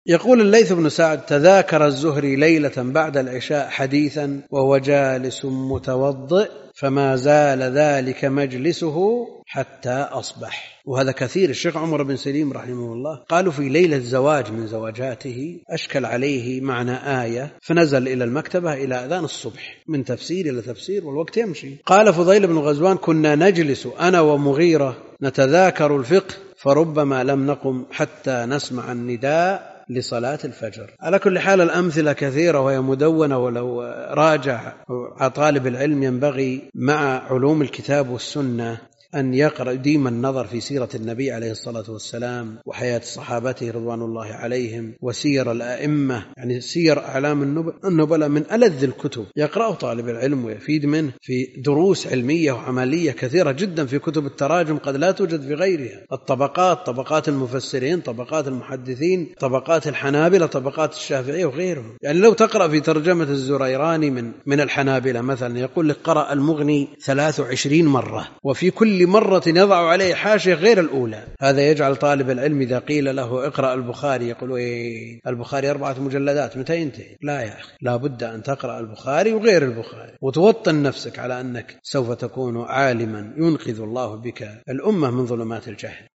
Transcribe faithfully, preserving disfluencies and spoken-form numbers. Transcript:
يقول الليث بن سعد: تذاكر الزهري ليلة بعد العشاء حديثا وهو جالس متوضئ فما زال ذلك مجلسه حتى أصبح. وهذا كثير. الشيخ عمر بن سليم رحمه الله قالوا في ليلة زواج من زواجاته أشكل عليه معنى آية فنزل إلى المكتبة إلى أذان الصبح، من تفسير إلى تفسير والوقت يمشي. قال فضيل بن غزوان: كنا نجلس أنا ومغيرة نتذاكر الفقه فربما لم نقم حتى نسمع النداء لصلاة الفجر. على كل حال الأمثلة كثيرة وهي مدونة، ولو راجع طالب العلم ينبغي مع علوم الكتاب والسنة أن يقرأ ديما النظر في سيرة النبي عليه الصلاة والسلام وحياة صحابته رضوان الله عليهم وسير الأئمة، يعني سير أعلام النبلاء من ألذ الكتب يقرأه طالب العلم ويفيد منه في دروس علمية وعملية كثيرة جدا في كتب التراجم قد لا توجد في غيرها. الطبقات، طبقات المفسرين، طبقات المحدثين، طبقات الحنابلة، طبقات الشافعية وغيرهم. يعني لو تقرأ في ترجمة الزريراني من من الحنابلة مثلا يقول لك قرأ المغني ثلاث وعشرين مرة وفي كل مرة يضع عليه حاشية غير الأولى. هذا يجعل طالب العلم إذا قيل له اقرأ البخاري يقول إيه البخاري أربعة مجلدات متى ينتهي؟ لا يا أخي، لا بد أن تقرأ البخاري وغير البخاري وتوطن نفسك على أنك سوف تكون عالما ينقذ الله بك الأمة من ظلمات الجهل.